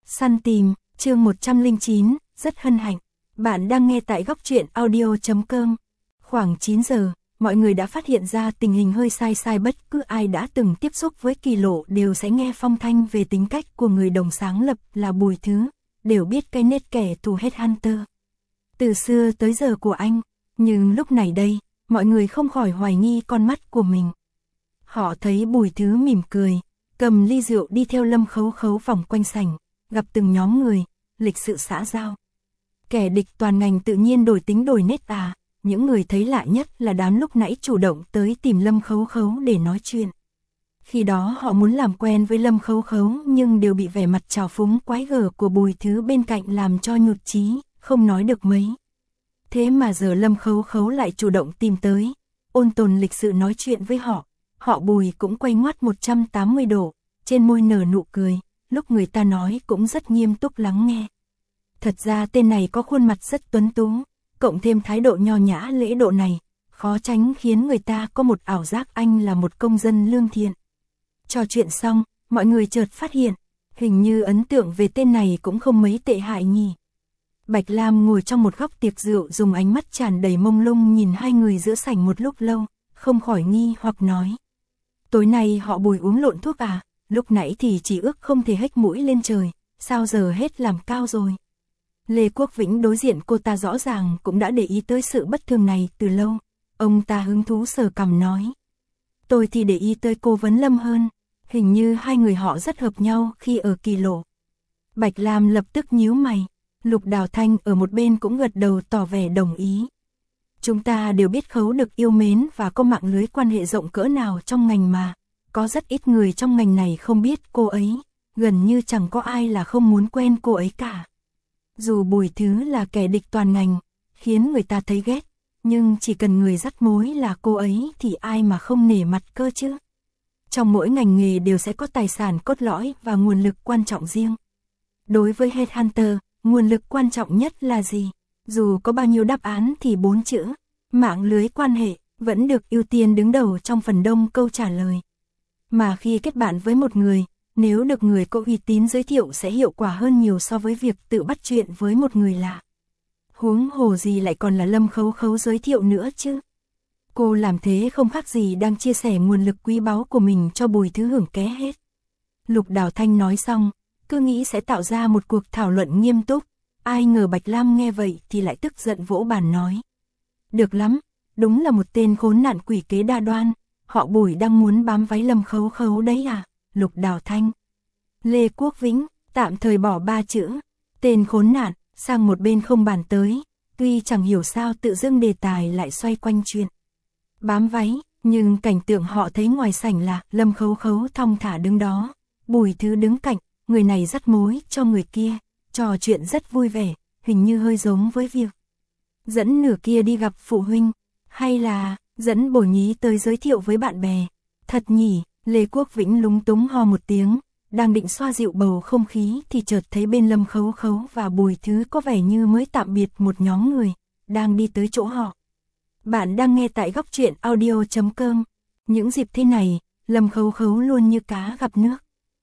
Săn tìm, chương 109, rất hân hạnh. Bạn đang nghe tại góc truyện audio.com. Khoảng 9 giờ, mọi người đã phát hiện ra tình hình hơi sai, bất cứ ai đã từng tiếp xúc với Kỳ Lộ đều sẽ nghe phong thanh về tính cách của người đồng sáng lập là Bùi Thứ, đều biết cái nết kẻ thù headhunter. Từ xưa tới giờ của anh, nhưng lúc này đây, mọi người không khỏi hoài nghi con mắt của mình. Họ thấy Bùi Thứ mỉm cười, cầm ly rượu đi theo Lâm Khấu Khấu vòng quanh sảnh, gặp từng nhóm người, lịch sự xã giao. Kẻ địch toàn ngành tự nhiên đổi tính đổi nết à, những người thấy lạ nhất là đám lúc nãy chủ động tới tìm Lâm Khấu Khấu để nói chuyện. Khi đó họ muốn làm quen với Lâm Khấu Khấu nhưng đều bị vẻ mặt trào phúng quái gở của Bùi Thứ bên cạnh làm cho nhụt chí, không nói được mấy. Thế mà giờ Lâm Khấu Khấu lại chủ động tìm tới, ôn tồn lịch sự nói chuyện với họ. Họ Bùi cũng quay ngoắt 180 độ, trên môi nở nụ cười, lúc người ta nói cũng rất nghiêm túc lắng nghe. Thật ra tên này có khuôn mặt rất tuấn tú, cộng thêm thái độ nho nhã lễ độ này, khó tránh khiến người ta có một ảo giác anh là một công dân lương thiện. Trò chuyện xong, mọi người chợt phát hiện, hình như ấn tượng về tên này cũng không mấy tệ hại nhỉ. Bạch Lam ngồi trong một góc tiệc rượu dùng ánh mắt tràn đầy mông lung nhìn hai người giữa sảnh một lúc lâu, không khỏi nghi hoặc nói. Tối nay họ Bùi uống lộn thuốc à, lúc nãy thì chỉ ước không thể hếch mũi lên trời, sao giờ hết làm cao rồi. Lê Quốc Vĩnh đối diện cô ta rõ ràng cũng đã để ý tới sự bất thường này từ lâu, ông ta hứng thú sờ cằm nói. Tôi thì để ý tới cô Vấn Lâm hơn, hình như hai người họ rất hợp nhau khi ở Kỳ Lộ. Bạch Lam lập tức nhíu mày, Lục Đào Thanh ở một bên cũng gật đầu tỏ vẻ đồng ý. Chúng ta đều biết Khấu được yêu mến và có mạng lưới quan hệ rộng cỡ nào trong ngành mà, có rất ít người trong ngành này không biết cô ấy, gần như chẳng có ai là không muốn quen cô ấy cả. Dù Bùi Thứ là kẻ địch toàn ngành, khiến người ta thấy ghét, nhưng chỉ cần người dắt mối là cô ấy thì ai mà không nể mặt cơ chứ. Trong mỗi ngành nghề đều sẽ có tài sản cốt lõi và nguồn lực quan trọng riêng. Đối với headhunter, nguồn lực quan trọng nhất là gì? Dù có bao nhiêu đáp án thì 4 chữ, mạng lưới quan hệ, vẫn được ưu tiên đứng đầu trong phần đông câu trả lời. Mà khi kết bạn với một người, nếu được người có uy tín giới thiệu sẽ hiệu quả hơn nhiều so với việc tự bắt chuyện với một người lạ. Huống hồ gì lại còn là Lâm Khấu Khấu giới thiệu nữa chứ. Cô làm thế không khác gì đang chia sẻ nguồn lực quý báu của mình cho Bùi Thứ hưởng ké hết. Lục Đào Thanh nói xong, cứ nghĩ sẽ tạo ra một cuộc thảo luận nghiêm túc. Ai ngờ Bạch Lam nghe vậy thì lại tức giận vỗ bàn nói. Được lắm, đúng là một tên khốn nạn quỷ kế đa đoan, họ Bùi đang muốn bám váy Lâm Khấu Khấu đấy à, Lục Đào Thanh. Lê Quốc Vĩnh, tạm thời bỏ 3 chữ, tên khốn nạn, sang một bên không bàn tới, tuy chẳng hiểu sao tự dưng đề tài lại xoay quanh chuyện bám váy, nhưng cảnh tượng họ thấy ngoài sảnh là Lâm Khấu Khấu thong thả đứng đó, Bùi Thứ đứng cạnh, người này dắt mối cho người kia. Trò chuyện rất vui vẻ, hình như hơi giống với việc dẫn nửa kia đi gặp phụ huynh, hay là dẫn bổ nhí tới giới thiệu với bạn bè. Thật nhỉ, Lê Quốc Vĩnh lúng túng ho một tiếng, đang định xoa dịu bầu không khí thì chợt thấy bên Lâm Khấu Khấu và Bùi Thứ có vẻ như mới tạm biệt một nhóm người, đang đi tới chỗ họ. Bạn đang nghe tại góc truyện audio.com. Những dịp thế này, Lâm Khấu Khấu luôn như cá gặp nước.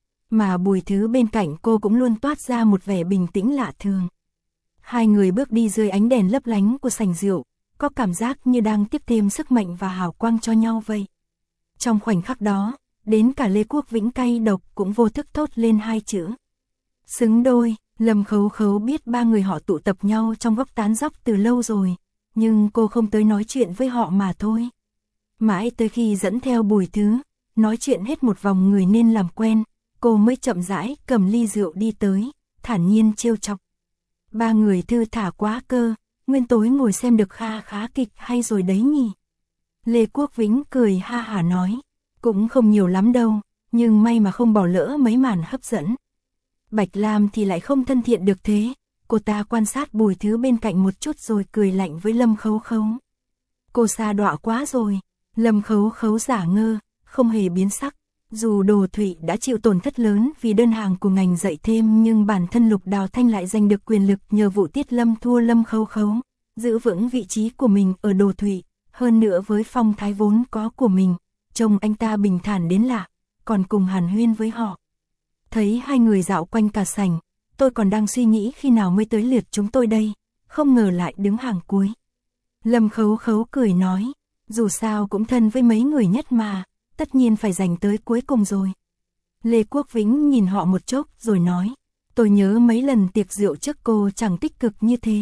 Mà Bùi Thứ bên cạnh cô cũng luôn toát ra một vẻ bình tĩnh lạ thường. Hai người bước đi dưới ánh đèn lấp lánh của sảnh rượu, có cảm giác như đang tiếp thêm sức mạnh và hào quang cho nhau vậy. Trong khoảnh khắc đó, đến cả Lê Quốc Vĩnh cay độc cũng vô thức thốt lên 2 chữ. Xứng đôi. Lâm Khấu Khấu biết ba người họ tụ tập nhau trong góc tán dóc từ lâu rồi, nhưng cô không tới nói chuyện với họ mà thôi. Mãi tới khi dẫn theo Bùi Thứ, nói chuyện hết một vòng người nên làm quen, cô mới chậm rãi cầm ly rượu đi tới, thản nhiên trêu chọc. Ba người thư thả quá cơ, nguyên tối ngồi xem được khá kịch hay rồi đấy nhỉ. Lê Quốc Vĩnh cười ha hả nói, cũng không nhiều lắm đâu, nhưng may mà không bỏ lỡ mấy màn hấp dẫn. Bạch Lam thì lại không thân thiện được thế, cô ta quan sát Bùi Thứ bên cạnh một chút rồi cười lạnh với Lâm Khấu Khấu. Cô xa đọa quá rồi. Lâm Khấu Khấu giả ngơ, không hề biến sắc. Dù Đồ Thụy đã chịu tổn thất lớn vì đơn hàng của ngành dạy thêm nhưng bản thân Lục Đào Thanh lại giành được quyền lực nhờ vụ Tiết Lâm thua Lâm Khấu Khấu, giữ vững vị trí của mình ở Đồ Thụy, hơn nữa với phong thái vốn có của mình, trông anh ta bình thản đến lạ, còn cùng hàn huyên với họ. Thấy hai người dạo quanh cả sảnh, tôi còn đang suy nghĩ khi nào mới tới lượt chúng tôi đây, không ngờ lại đứng hàng cuối. Lâm Khấu Khấu cười nói, dù sao cũng thân với mấy người nhất mà, tất nhiên phải giành tới cuối cùng rồi. Lê Quốc Vĩnh nhìn họ một chốc rồi nói, tôi nhớ mấy lần tiệc rượu trước cô chẳng tích cực như thế.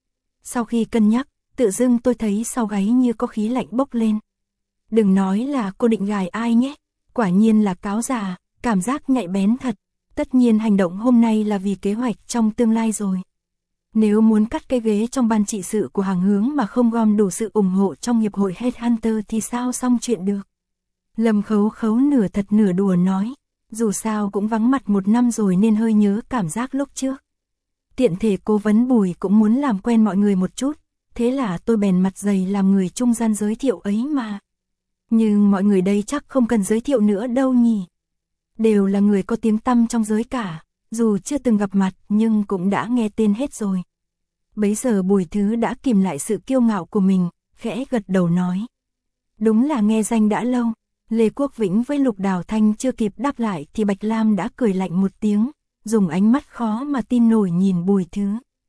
Sau khi cân nhắc, tự dưng tôi thấy sau gáy như có khí lạnh bốc lên. Đừng nói là cô định gài ai nhé, quả nhiên là cáo già, cảm giác nhạy bén thật. Tất nhiên hành động hôm nay là vì kế hoạch trong tương lai rồi. Nếu muốn cắt cái ghế trong ban trị sự của Hàng Hướng mà không gom đủ sự ủng hộ trong hiệp hội Headhunter thì sao xong chuyện được. Lâm Khấu Khấu nửa thật nửa đùa nói, dù sao cũng vắng mặt 1 năm rồi nên hơi nhớ cảm giác lúc trước. Tiện thể cố vấn Bùi cũng muốn làm quen mọi người một chút, thế là tôi bèn mặt dày làm người trung gian giới thiệu ấy mà. Nhưng mọi người đây chắc không cần giới thiệu nữa đâu nhỉ. Đều là người có tiếng tăm trong giới cả, dù chưa từng gặp mặt nhưng cũng đã nghe tên hết rồi. Bấy giờ Bùi Thứ đã kìm lại sự kiêu ngạo của mình, khẽ gật đầu nói. Đúng là nghe danh đã lâu. Lê Quốc Vĩnh với Lục Đào Thanh chưa kịp đáp lại thì Bạch Lam đã cười lạnh một tiếng, dùng ánh mắt khó mà tin nổi nhìn Bùi Thứ.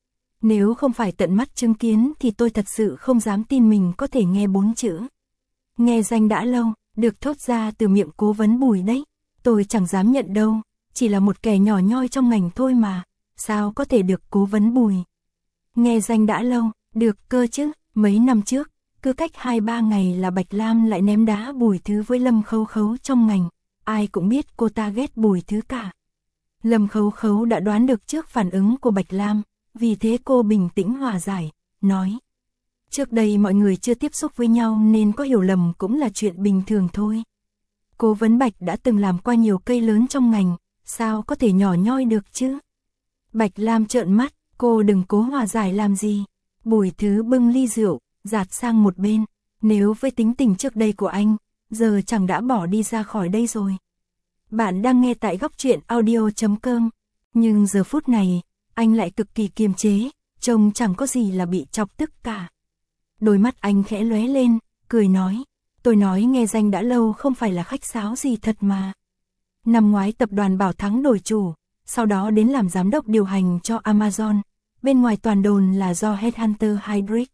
Nếu không phải tận mắt chứng kiến thì tôi thật sự không dám tin mình có thể nghe 4 chữ. Nghe danh đã lâu, được thốt ra từ miệng cố vấn Bùi đấy. Tôi chẳng dám nhận đâu, chỉ là một kẻ nhỏ nhoi trong ngành thôi mà, sao có thể được cố vấn Bùi. Nghe danh đã lâu, được cơ chứ, mấy năm trước, cứ cách 2-3 ngày là Bạch Lam lại ném đá Bùi Thứ với Lâm Khấu Khấu trong ngành, ai cũng biết cô ta ghét Bùi Thứ cả. Lâm Khấu Khấu đã đoán được trước phản ứng của Bạch Lam, vì thế cô bình tĩnh hòa giải, nói. Trước đây mọi người chưa tiếp xúc với nhau nên có hiểu lầm cũng là chuyện bình thường thôi. Cố vấn Bạch đã từng làm qua nhiều cây lớn trong ngành, sao có thể nhỏ nhoi được chứ? Bạch Lam trợn mắt, cô đừng cố hòa giải làm gì. Bùi Thứ bưng ly rượu, dạt sang một bên. Nếu với tính tình trước đây của anh, giờ chẳng đã bỏ đi ra khỏi đây rồi. Bạn đang nghe tại Góc Truyện Audio.com. Nhưng giờ phút này, anh lại cực kỳ kiềm chế, trông chẳng có gì là bị chọc tức cả. Đôi mắt anh khẽ lóe lên, cười nói. Tôi nói nghe danh đã lâu không phải là khách sáo gì thật mà. Năm ngoái tập đoàn Bảo Thắng đổi chủ, sau đó đến làm giám đốc điều hành cho Amazon. Bên ngoài toàn đồn là do Headhunter Heydrich.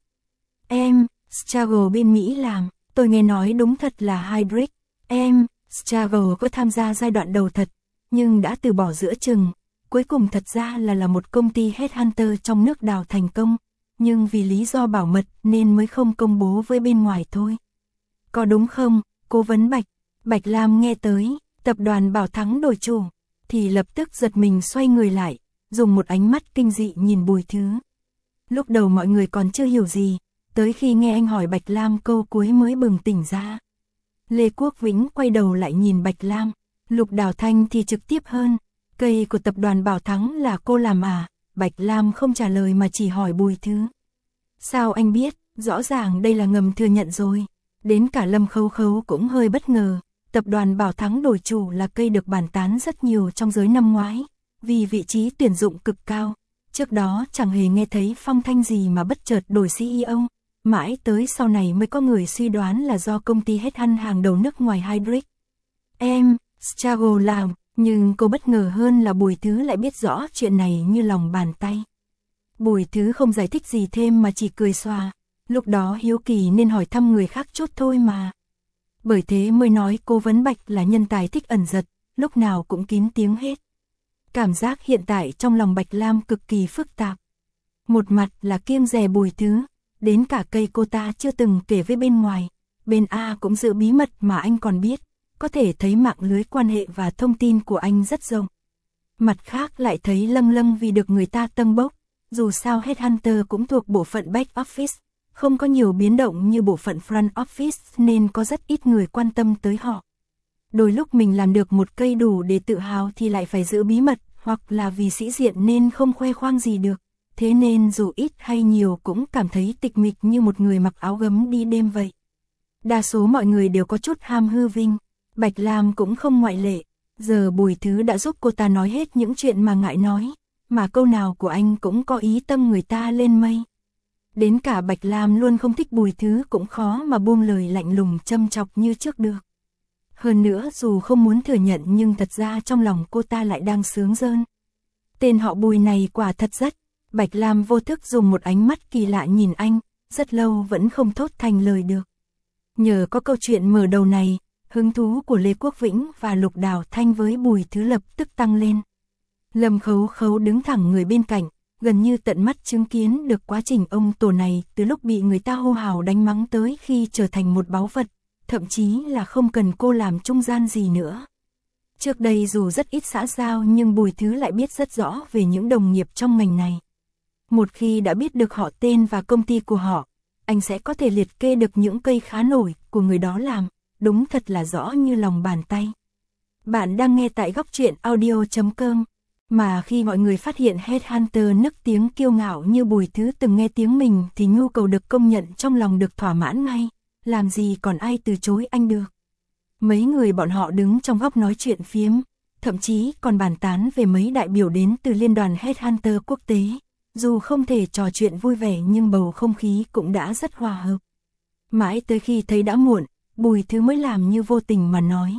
Struggle bên Mỹ làm, tôi nghe nói đúng thật là Heydrich. Struggle có tham gia giai đoạn đầu thật, nhưng đã từ bỏ giữa chừng. Cuối cùng thật ra là một công ty Headhunter trong nước đào thành công, nhưng vì lý do bảo mật nên mới không công bố với bên ngoài thôi. Có đúng không, cố vấn Bạch? Bạch Lam nghe tới, tập đoàn Bảo Thắng đổi chủ, thì lập tức giật mình xoay người lại, dùng một ánh mắt kinh dị nhìn Bùi Thứ. Lúc đầu mọi người còn chưa hiểu gì, tới khi nghe anh hỏi Bạch Lam câu cuối mới bừng tỉnh ra. Lê Quốc Vĩnh quay đầu lại nhìn Bạch Lam, Lục Đào Thanh thì trực tiếp hơn, cây của tập đoàn Bảo Thắng là cô làm à? Bạch Lam không trả lời mà chỉ hỏi Bùi Thứ. Sao anh biết, rõ ràng đây là ngầm thừa nhận rồi. Đến cả Lâm Khấu Khấu cũng hơi bất ngờ, tập đoàn Bảo Thắng đổi chủ là cây được bàn tán rất nhiều trong giới năm ngoái, vì vị trí tuyển dụng cực cao. Trước đó chẳng hề nghe thấy phong thanh gì mà bất chợt đổi CEO, mãi tới sau này mới có người suy đoán là do công ty headhunt hàng đầu nước ngoài Heydrich. Struggle làm, nhưng cô bất ngờ hơn là Bùi Thứ lại biết rõ chuyện này như lòng bàn tay. Bùi Thứ không giải thích gì thêm mà chỉ cười xòa. Lúc đó hiếu kỳ nên hỏi thăm người khác chút thôi mà. Bởi thế mới nói cố vấn Bạch là nhân tài thích ẩn giật, lúc nào cũng kín tiếng hết. Cảm giác hiện tại trong lòng Bạch Lam cực kỳ phức tạp. Một mặt là kiêng dè Bùi Thứ, đến cả cây cô ta chưa từng kể với bên ngoài. Bên A cũng giữ bí mật mà anh còn biết, có thể thấy mạng lưới quan hệ và thông tin của anh rất rộng. Mặt khác lại thấy lâng lâng vì được người ta tâng bốc, dù sao Headhunter cũng thuộc bộ phận back office. Không có nhiều biến động như bộ phận front office nên có rất ít người quan tâm tới họ. Đôi lúc mình làm được một cây đủ để tự hào thì lại phải giữ bí mật, hoặc là vì sĩ diện nên không khoe khoang gì được. Thế nên dù ít hay nhiều cũng cảm thấy tịch mịch như một người mặc áo gấm đi đêm vậy. Đa số mọi người đều có chút ham hư vinh, Bạch Lam cũng không ngoại lệ. Giờ Bùi Thứ đã giúp cô ta nói hết những chuyện mà ngại nói, mà câu nào của anh cũng có ý tâm người ta lên mây. Đến cả Bạch Lam luôn không thích Bùi Thứ cũng khó mà buông lời lạnh lùng châm chọc như trước được. Hơn nữa dù không muốn thừa nhận nhưng thật ra trong lòng cô ta lại đang sướng rơn. Tên họ Bùi này quả thật rất. Bạch Lam vô thức dùng một ánh mắt kỳ lạ nhìn anh, rất lâu vẫn không thốt thành lời được. Nhờ có câu chuyện mở đầu này, hứng thú của Lê Quốc Vĩnh và Lục Đào Thanh với Bùi Thứ lập tức tăng lên. Lâm Khấu Khấu đứng thẳng người bên cạnh, gần như tận mắt chứng kiến được quá trình ông tổ này từ lúc bị người ta hô hào đánh mắng tới khi trở thành một báu vật, thậm chí là không cần cô làm trung gian gì nữa. Trước đây dù rất ít xã giao nhưng Bùi Thứ lại biết rất rõ về những đồng nghiệp trong ngành này. Một khi đã biết được họ tên và công ty của họ, anh sẽ có thể liệt kê được những cây khá nổi của người đó làm, đúng thật là rõ như lòng bàn tay. Bạn đang nghe tại Góc Truyện Audio.com. Mà khi mọi người phát hiện Headhunter nức tiếng kiêu ngạo như Bùi Thứ từng nghe tiếng mình thì nhu cầu được công nhận trong lòng được thỏa mãn ngay, làm gì còn ai từ chối anh được. Mấy người bọn họ đứng trong góc nói chuyện phiếm, thậm chí còn bàn tán về mấy đại biểu đến từ liên đoàn Headhunter quốc tế. Dù không thể trò chuyện vui vẻ nhưng bầu không khí cũng đã rất hòa hợp. Mãi tới khi thấy đã muộn, Bùi Thứ mới làm như vô tình mà nói.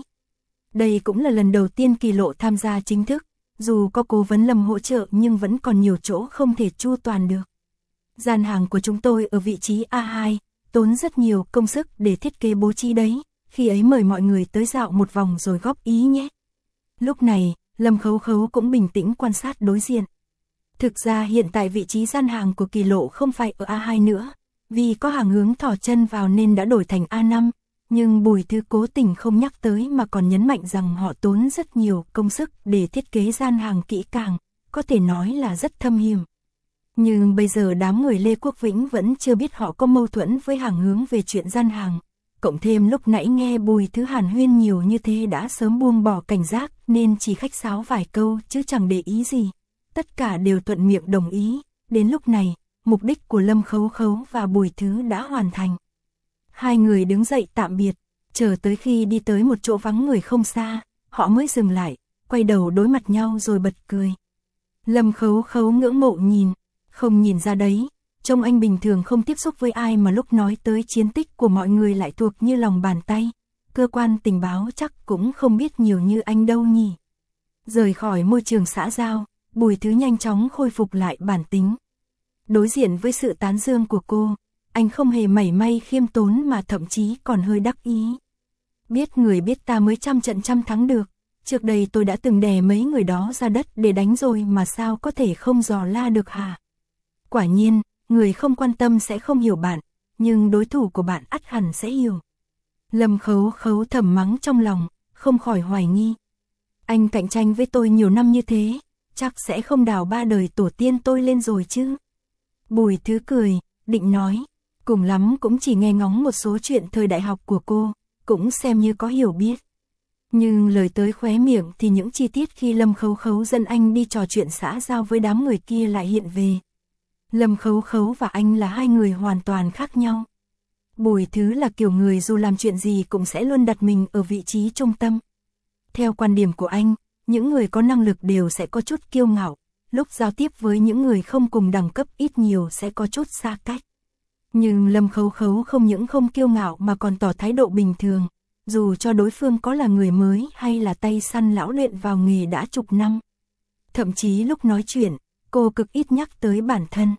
Đây cũng là lần đầu tiên Kỳ Lộ tham gia chính thức, dù có cố vấn Lâm hỗ trợ nhưng vẫn còn nhiều chỗ không thể chu toàn được. Gian hàng của chúng tôi ở vị trí A2, tốn rất nhiều công sức để thiết kế bố trí đấy, khi ấy mời mọi người tới dạo một vòng rồi góp ý nhé. Lúc này, Lâm Khấu Khấu cũng bình tĩnh quan sát đối diện. Thực ra hiện tại vị trí gian hàng của Kỳ Lộ không phải ở A2 nữa, vì có hàng hướng thò chân vào nên đã đổi thành A5, nhưng Bùi Thứ cố tình không nhắc tới mà còn nhấn mạnh rằng họ tốn rất nhiều công sức để thiết kế gian hàng kỹ càng, có thể nói là rất thâm hiểm. Nhưng bây giờ đám người Lê Quốc Vĩnh vẫn chưa biết họ có mâu thuẫn với hàng hướng về chuyện gian hàng, cộng thêm lúc nãy nghe Bùi Thứ hàn huyên nhiều như thế đã sớm buông bỏ cảnh giác nên chỉ khách sáo vài câu chứ chẳng để ý gì. Tất cả đều thuận miệng đồng ý, đến lúc này, mục đích của Lâm Khấu Khấu và Bùi Thứ đã hoàn thành. Hai người đứng dậy tạm biệt, chờ tới khi đi tới một chỗ vắng người không xa, họ mới dừng lại, quay đầu đối mặt nhau rồi bật cười. Lâm Khấu Khấu ngưỡng mộ nhìn, không nhìn ra đấy, trông anh bình thường không tiếp xúc với ai mà lúc nói tới chiến tích của mọi người lại thuộc như lòng bàn tay, cơ quan tình báo chắc cũng không biết nhiều như anh đâu nhỉ. Rời khỏi môi trường xã giao, Bùi Thứ nhanh chóng khôi phục lại bản tính. Đối diện với sự tán dương của cô, anh không hề mảy may khiêm tốn mà thậm chí còn hơi đắc ý. Biết người biết ta mới trăm trận trăm thắng được, trước đây tôi đã từng đè mấy người đó ra đất để đánh rồi mà sao có thể không dò la được hả? Quả nhiên, người không quan tâm sẽ không hiểu bạn, nhưng đối thủ của bạn ắt hẳn sẽ hiểu. Lâm Khấu Khấu thầm mắng trong lòng, không khỏi hoài nghi. Anh cạnh tranh với tôi nhiều năm như thế, chắc sẽ không đào ba đời tổ tiên tôi lên rồi chứ. Bùi Thứ cười, định nói, cùng lắm cũng chỉ nghe ngóng một số chuyện thời đại học của cô, cũng xem như có hiểu biết. Nhưng lời tới khóe miệng thì những chi tiết khi Lâm Khấu Khấu dẫn anh đi trò chuyện xã giao với đám người kia lại hiện về. Lâm Khấu Khấu và anh là hai người hoàn toàn khác nhau. Bùi Thứ là kiểu người dù làm chuyện gì cũng sẽ luôn đặt mình ở vị trí trung tâm. Theo quan điểm của anh, những người có năng lực đều sẽ có chút kiêu ngạo, lúc giao tiếp với những người không cùng đẳng cấp ít nhiều sẽ có chút xa cách. Nhưng Lâm Khấu Khấu không những không kiêu ngạo mà còn tỏ thái độ bình thường, dù cho đối phương có là người mới hay là tay săn lão luyện vào nghề đã chục năm. Thậm chí lúc nói chuyện, cô cực ít nhắc tới bản thân.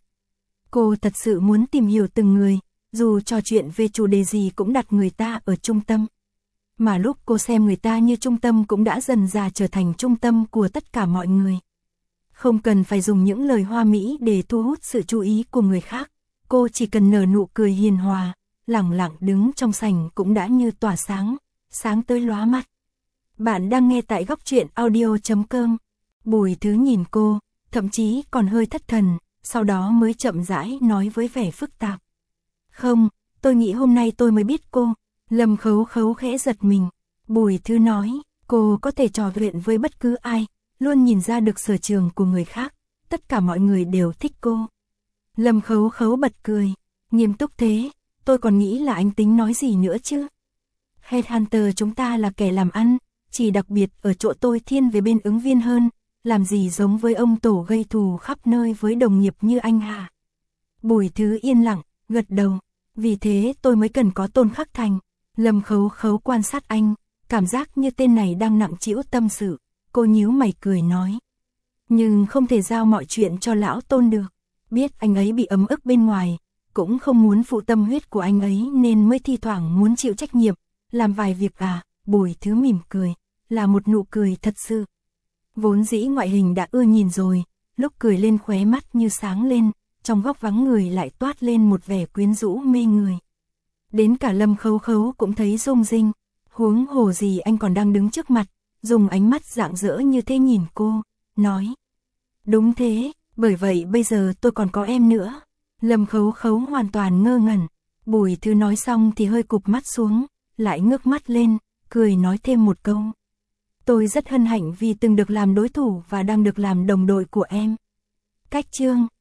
Cô thật sự muốn tìm hiểu từng người, dù trò chuyện về chủ đề gì cũng đặt người ta ở trung tâm. Mà lúc cô xem người ta như trung tâm cũng đã dần dà trở thành trung tâm của tất cả mọi người. Không cần phải dùng những lời hoa mỹ để thu hút sự chú ý của người khác, cô chỉ cần nở nụ cười hiền hòa, lẳng lặng đứng trong sảnh cũng đã như tỏa sáng, sáng tới lóa mắt. Bạn đang nghe tại Góc Truyện Audio.com. Bùi Thứ nhìn cô, thậm chí còn hơi thất thần, sau đó mới chậm rãi nói với vẻ phức tạp. Không, tôi nghĩ hôm nay tôi mới biết cô. Lâm Khấu Khấu khẽ giật mình. Bùi Thứ nói, cô có thể trò chuyện với bất cứ ai, luôn nhìn ra được sở trường của người khác, tất cả mọi người đều thích cô. Lâm Khấu Khấu bật cười, nghiêm túc thế, tôi còn nghĩ là anh tính nói gì nữa chứ. Headhunter chúng ta là kẻ làm ăn, chỉ đặc biệt ở chỗ tôi thiên về bên ứng viên hơn, làm gì giống với ông tổ gây thù khắp nơi với đồng nghiệp như anh hả? Bùi Thứ yên lặng, gật đầu, vì thế tôi mới cần có Tôn Khắc Thành. Lâm Khấu Khấu quan sát anh, cảm giác như tên này đang nặng trĩu tâm sự, cô nhíu mày cười nói. nhưng không thể giao mọi chuyện cho lão Tôn được. Biết anh ấy bị ấm ức bên ngoài, cũng không muốn phụ tâm huyết của anh ấy nên mới thi thoảng muốn chịu trách nhiệm, làm vài việc à. Bùi Thứ mỉm cười, là một nụ cười thật sự. Vốn dĩ ngoại hình đã ưa nhìn rồi, lúc cười lên khóe mắt như sáng lên, trong góc vắng người lại toát lên một vẻ quyến rũ mê người. Đến cả Lâm Khấu Khấu cũng thấy rung rinh, huống hồ gì anh còn đang đứng trước mặt, dùng ánh mắt rạng rỡ như thế nhìn cô, nói. Đúng thế, bởi vậy bây giờ tôi còn có em nữa. Lâm Khấu Khấu hoàn toàn ngơ ngẩn. Bùi Thứ nói xong thì hơi cụp mắt xuống, lại ngước mắt lên, cười nói thêm một câu. Tôi rất hân hạnh vì từng được làm đối thủ và đang được làm đồng đội của em. Cách chương